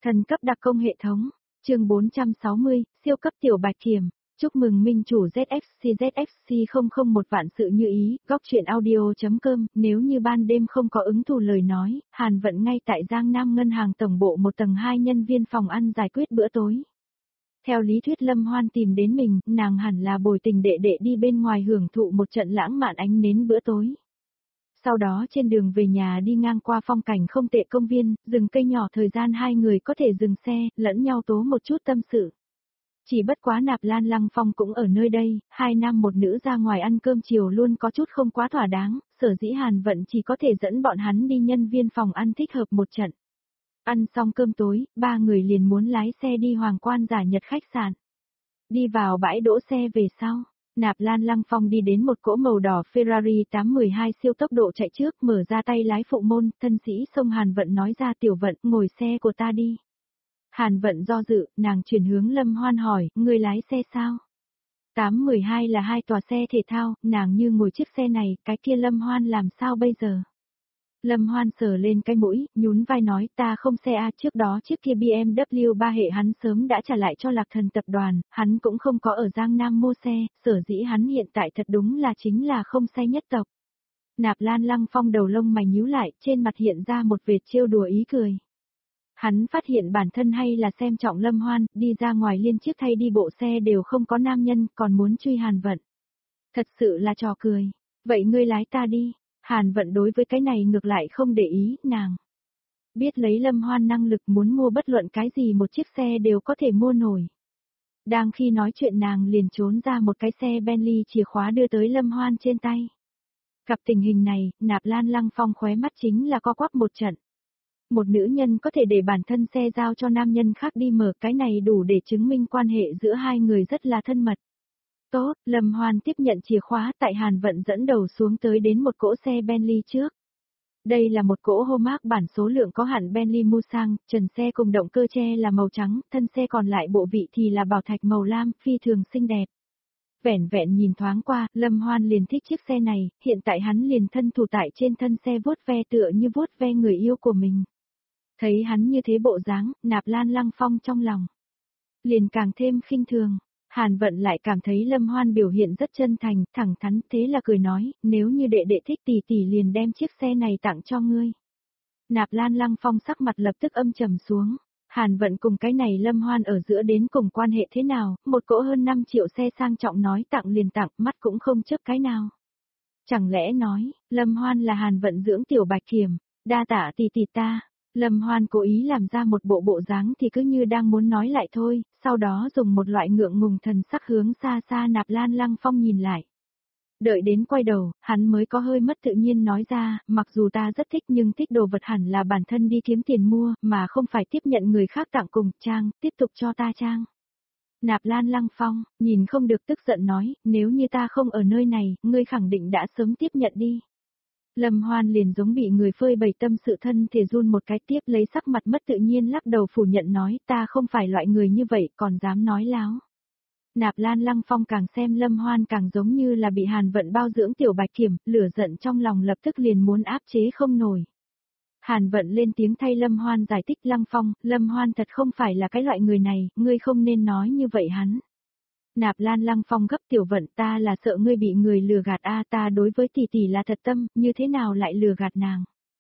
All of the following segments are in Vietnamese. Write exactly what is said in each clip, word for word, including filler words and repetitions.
Thần cấp đặc công hệ thống, chương bốn trăm sáu mươi, siêu cấp tiểu bạch kiểm. Chúc mừng minh chủ Z F C Z F C không không một vạn sự như ý, góc truyện audio.com, nếu như ban đêm không có ứng thù lời nói, Hàn Vận ngay tại Giang Nam Ngân hàng tổng bộ một tầng hai nhân viên phòng ăn giải quyết bữa tối. Theo lý thuyết Lâm Hoan tìm đến mình, nàng hẳn là bồi tình đệ đệ đi bên ngoài hưởng thụ một trận lãng mạn ánh nến bữa tối. Sau đó trên đường về nhà đi ngang qua phong cảnh không tệ công viên, rừng cây nhỏ thời gian hai người có thể dừng xe, lẫn nhau tố một chút tâm sự. Chỉ bất quá Nạp Lan Lăng Phong cũng ở nơi đây, hai nam một nữ ra ngoài ăn cơm chiều luôn có chút không quá thỏa đáng, sở dĩ Hàn Vận chỉ có thể dẫn bọn hắn đi nhân viên phòng ăn thích hợp một trận. Ăn xong cơm tối, ba người liền muốn lái xe đi Hoàng Quan Giả Nhật khách sạn. Đi vào bãi đỗ xe về sau, Nạp Lan Lăng Phong đi đến một cỗ màu đỏ Ferrari tám một hai siêu tốc độ chạy trước, mở ra tay lái phụ môn, thân sĩ xông Hàn Vận nói ra Tiểu Vận, ngồi xe của ta đi. Hàn Vận do dự, nàng chuyển hướng Lâm Hoan hỏi, ngươi lái xe sao? tám một hai là hai tòa xe thể thao, nàng như ngồi chiếc xe này, cái kia Lâm Hoan làm sao bây giờ? Lâm Hoan sờ lên cái mũi, nhún vai nói, ta không xe A, trước đó chiếc kia B M W ba hệ hắn sớm đã trả lại cho Lạc Thần tập đoàn, hắn cũng không có ở Giang Nam mua xe, sở dĩ hắn hiện tại thật đúng là chính là không xe nhất tộc. Nạp Lan Lăng Phong đầu lông mày nhíu lại, trên mặt hiện ra một vệt trêu đùa ý cười. Hắn phát hiện bản thân hay là xem trọng Lâm Hoan, đi ra ngoài liên chiếc thay đi bộ xe đều không có nam nhân, còn muốn truy Hàn Vận. Thật sự là trò cười. Vậy ngươi lái ta đi. Hàn Vận đối với cái này ngược lại không để ý, nàng biết lấy Lâm Hoan năng lực muốn mua bất luận cái gì một chiếc xe đều có thể mua nổi. Đang khi nói chuyện nàng liền trốn ra một cái xe Bentley chìa khóa đưa tới Lâm Hoan trên tay. Gặp tình hình này, Nạp Lan Lăng Phong khóe mắt chính là co quắp một trận. Một nữ nhân có thể để bản thân xe giao cho nam nhân khác đi mở, cái này đủ để chứng minh quan hệ giữa hai người rất là thân mật. Tốt, Lâm Hoan tiếp nhận chìa khóa, tại Hàn Vận dẫn đầu xuống tới đến một cỗ xe Bentley trước. Đây là một cỗ Hallmark bản số lượng có hạn Bentley Mulsanne, trần xe cùng động cơ tre là màu trắng, thân xe còn lại bộ vị thì là bảo thạch màu lam, phi thường xinh đẹp. Vẻn vẹn nhìn thoáng qua, Lâm Hoan liền thích chiếc xe này, hiện tại hắn liền thân thủ tại trên thân xe vuốt ve tựa như vuốt ve người yêu của mình. Thấy hắn như thế bộ dáng, Nạp Lan Lăng Phong trong lòng liền càng thêm khinh thường. Hàn Vận lại cảm thấy Lâm Hoan biểu hiện rất chân thành, thẳng thắn, thế là cười nói, nếu như đệ đệ thích tỷ tỷ liền đem chiếc xe này tặng cho ngươi. Nạp Lan Lăng Phong sắc mặt lập tức âm trầm xuống. Hàn Vận cùng cái này Lâm Hoan ở giữa đến cùng quan hệ thế nào, một cỗ hơn năm triệu xe sang trọng nói tặng liền tặng, mắt cũng không chớp cái nào. Chẳng lẽ nói, Lâm Hoan là Hàn Vận dưỡng tiểu bạch kiểm, đa tạ tỷ tỷ ta. Lâm Hoan cố ý làm ra một bộ bộ dáng thì cứ như đang muốn nói lại thôi, sau đó dùng một loại ngượng ngùng thần sắc hướng xa xa Nạp Lan Lăng Phong nhìn lại. Đợi đến quay đầu, hắn mới có hơi mất tự nhiên nói ra, mặc dù ta rất thích nhưng thích đồ vật hẳn là bản thân đi kiếm tiền mua, mà không phải tiếp nhận người khác tặng cùng, trang, tiếp tục cho ta trang. Nạp Lan Lăng Phong, nhìn không được tức giận nói, nếu như ta không ở nơi này, ngươi khẳng định đã sớm tiếp nhận đi. Lâm Hoan liền giống bị người phơi bày tâm sự thân thể run một cái, tiếp lấy sắc mặt mất tự nhiên lắc đầu phủ nhận nói, ta không phải loại người như vậy, còn dám nói láo. Nạp Lan Lăng Phong càng xem Lâm Hoan càng giống như là bị Hàn Vận bao dưỡng tiểu bạch kiểm, lửa giận trong lòng lập tức liền muốn áp chế không nổi. Hàn Vận lên tiếng thay Lâm Hoan giải thích, Lăng Phong, Lâm Hoan thật không phải là cái loại người này, ngươi không nên nói như vậy hắn. Nạp Lan Lăng Phong gấp, Tiểu Vận, ta là sợ ngươi bị người lừa gạt a, ta đối với tỷ tỷ là thật tâm, như thế nào lại lừa gạt nàng.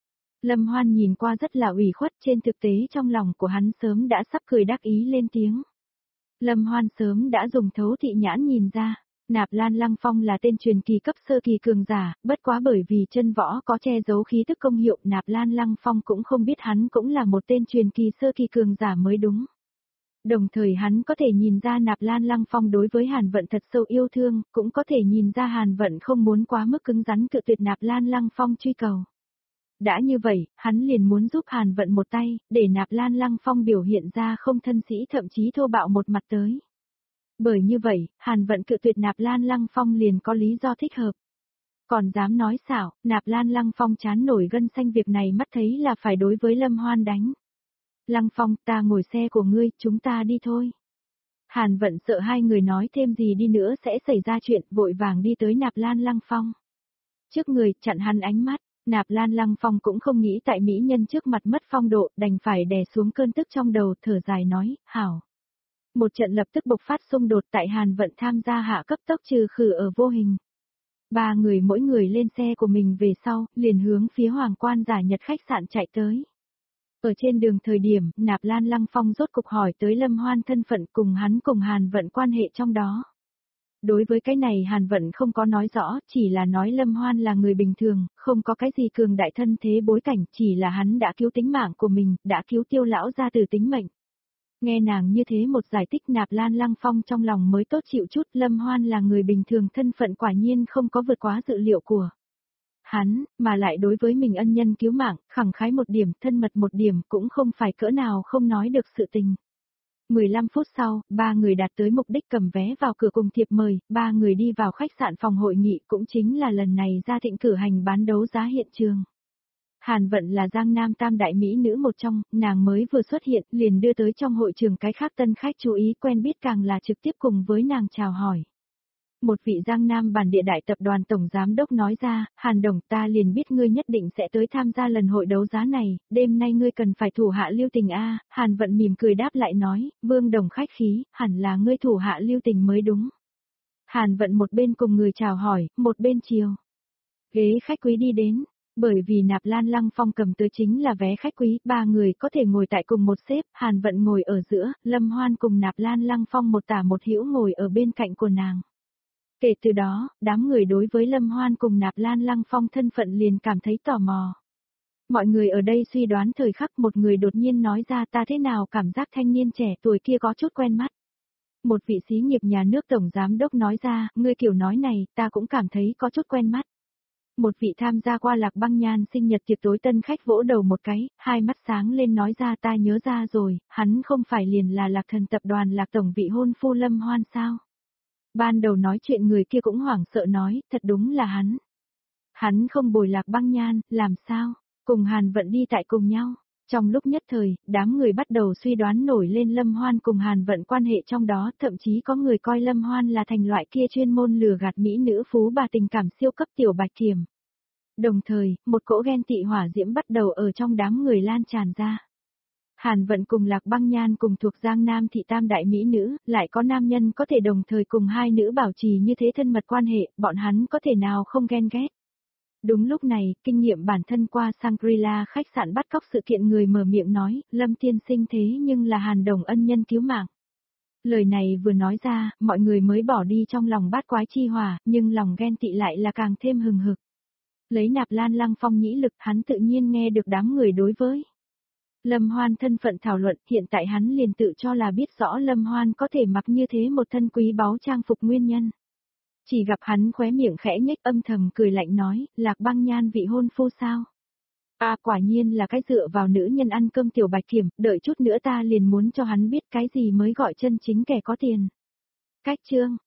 Lâm Hoan nhìn qua rất là ủy khuất, trên thực tế trong lòng của hắn sớm đã sắp cười đắc ý lên tiếng. Lâm Hoan sớm đã dùng thấu thị nhãn nhìn ra, Nạp Lan Lăng Phong là tên truyền kỳ cấp sơ kỳ cường giả, bất quá bởi vì chân võ có che giấu khí tức công hiệu, Nạp Lan Lăng Phong cũng không biết hắn cũng là một tên truyền kỳ sơ kỳ cường giả mới đúng. Đồng thời hắn có thể nhìn ra Nạp Lan Lăng Phong đối với Hàn Vận thật sâu yêu thương, cũng có thể nhìn ra Hàn Vận không muốn quá mức cứng rắn cự tuyệt Nạp Lan Lăng Phong truy cầu. Đã như vậy, hắn liền muốn giúp Hàn Vận một tay, để Nạp Lan Lăng Phong biểu hiện ra không thân sĩ thậm chí thô bạo một mặt tới. Bởi như vậy, Hàn Vận cự tuyệt Nạp Lan Lăng Phong liền có lý do thích hợp. Còn dám nói xảo, Nạp Lan Lăng Phong chán nổi gân xanh, việc này mắt thấy là phải đối với Lâm Hoan đánh. Lăng Phong, ta ngồi xe của ngươi, chúng ta đi thôi. Hàn Vận sợ hai người nói thêm gì đi nữa sẽ xảy ra chuyện, vội vàng đi tới Nạp Lan Lăng Phong. Trước người, chặn hắn ánh mắt, Nạp Lan Lăng Phong cũng không nghĩ tại mỹ nhân trước mặt mất phong độ, đành phải đè xuống cơn tức trong đầu, thở dài nói, hảo. Một trận lập tức bộc phát xung đột tại Hàn Vận tham gia hạ cấp tốc trừ khử ở vô hình. Ba người mỗi người lên xe của mình về sau, liền hướng phía Hoàng Quan Giả Nhật khách sạn chạy tới. Ở trên đường thời điểm, Nạp Lan Lăng Phong rốt cục hỏi tới Lâm Hoan thân phận cùng hắn cùng Hàn Vận quan hệ trong đó. Đối với cái này Hàn Vận không có nói rõ, chỉ là nói Lâm Hoan là người bình thường, không có cái gì cường đại thân thế bối cảnh, chỉ là hắn đã cứu tính mạng của mình, đã cứu Tiêu lão gia từ tính mệnh. Nghe nàng như thế một giải thích, Nạp Lan Lăng Phong trong lòng mới tốt chịu chút, Lâm Hoan là người bình thường, thân phận quả nhiên không có vượt quá dự liệu của hắn, mà lại đối với mình ân nhân cứu mạng, khẳng khái một điểm, thân mật một điểm, cũng không phải cỡ nào không nói được sự tình. mười lăm phút sau, ba người đạt tới mục đích, cầm vé vào cửa cùng thiệp mời, ba người đi vào khách sạn phòng hội nghị, cũng chính là lần này Gia Thịnh cử hành bán đấu giá hiện trường. Hàn Vận là Giang Nam tam đại mỹ nữ một trong, nàng mới vừa xuất hiện, liền đưa tới trong hội trường cái khác tân khách chú ý, quen biết càng là trực tiếp cùng với nàng chào hỏi. Một vị Giang Nam bản địa đại tập đoàn tổng giám đốc nói ra, Hàn Đồng, ta liền biết ngươi nhất định sẽ tới tham gia lần hội đấu giá này, đêm nay ngươi cần phải thủ hạ lưu tình a. Hàn Vận mỉm cười đáp lại nói, Vương Đồng khách khí, hẳn là ngươi thủ hạ lưu tình mới đúng. Hàn Vận một bên cùng người chào hỏi, một bên chiều ghế khách quý đi đến. Bởi vì Nạp Lan Lăng Phong cầm tới chính là vé khách quý, ba người có thể ngồi tại cùng một xếp, Hàn Vận ngồi ở giữa, Lâm Hoan cùng Nạp Lan Lăng Phong một tả một hữu ngồi ở bên cạnh của nàng. Kể từ đó, đám người đối với Lâm Hoan cùng Nạp Lan Lăng Phong thân phận liền cảm thấy tò mò. Mọi người ở đây suy đoán thời khắc, một người đột nhiên nói ra, ta thế nào cảm giác thanh niên trẻ tuổi kia có chút quen mắt. Một vị xí nghiệp nhà nước tổng giám đốc nói ra, ngươi kiểu nói này, ta cũng cảm thấy có chút quen mắt. Một vị tham gia qua Lạc Băng Nhan sinh nhật tiệc tối tân khách vỗ đầu một cái, hai mắt sáng lên nói ra, ta nhớ ra rồi, hắn không phải liền là Lạc Thần tập đoàn Lạc tổng vị hôn phu Lâm Hoan sao? Ban đầu nói chuyện người kia cũng hoảng sợ nói, thật đúng là hắn. Hắn không bồi Lạc Băng Nhan, làm sao? Cùng Hàn Vận đi tại cùng nhau. Trong lúc nhất thời, đám người bắt đầu suy đoán nổi lên Lâm Hoan cùng Hàn Vận quan hệ trong đó, thậm chí có người coi Lâm Hoan là thành loại kia chuyên môn lừa gạt mỹ nữ phú bà tình cảm siêu cấp tiểu bạch kiểm. Đồng thời, một cỗ ghen tị hỏa diễm bắt đầu ở trong đám người lan tràn ra. Hàn Vận cùng Lạc Băng Nhan cùng thuộc Giang Nam thị tam đại mỹ nữ, lại có nam nhân có thể đồng thời cùng hai nữ bảo trì như thế thân mật quan hệ, bọn hắn có thể nào không ghen ghét. Đúng lúc này, kinh nghiệm bản thân qua Shangri-La khách sạn bắt cóc sự kiện người mở miệng nói, Lâm tiên sinh thế nhưng là Hàn Đồng ân nhân cứu mạng. Lời này vừa nói ra, mọi người mới bỏ đi trong lòng bát quái chi hỏa, nhưng lòng ghen tị lại là càng thêm hừng hực. Lấy Nạp Lan Lăng Phong nhĩ lực, hắn tự nhiên nghe được đám người đối với Lâm Hoan thân phận thảo luận, hiện tại hắn liền tự cho là biết rõ Lâm Hoan có thể mặc như thế một thân quý báu trang phục nguyên nhân. Chỉ gặp hắn khóe miệng khẽ nhếch, âm thầm cười lạnh nói, Lạc Băng Nhan vị hôn phu sao? À, quả nhiên là cái dựa vào nữ nhân ăn cơm tiểu bạch kiểm, đợi chút nữa ta liền muốn cho hắn biết cái gì mới gọi chân chính kẻ có tiền. Cách chương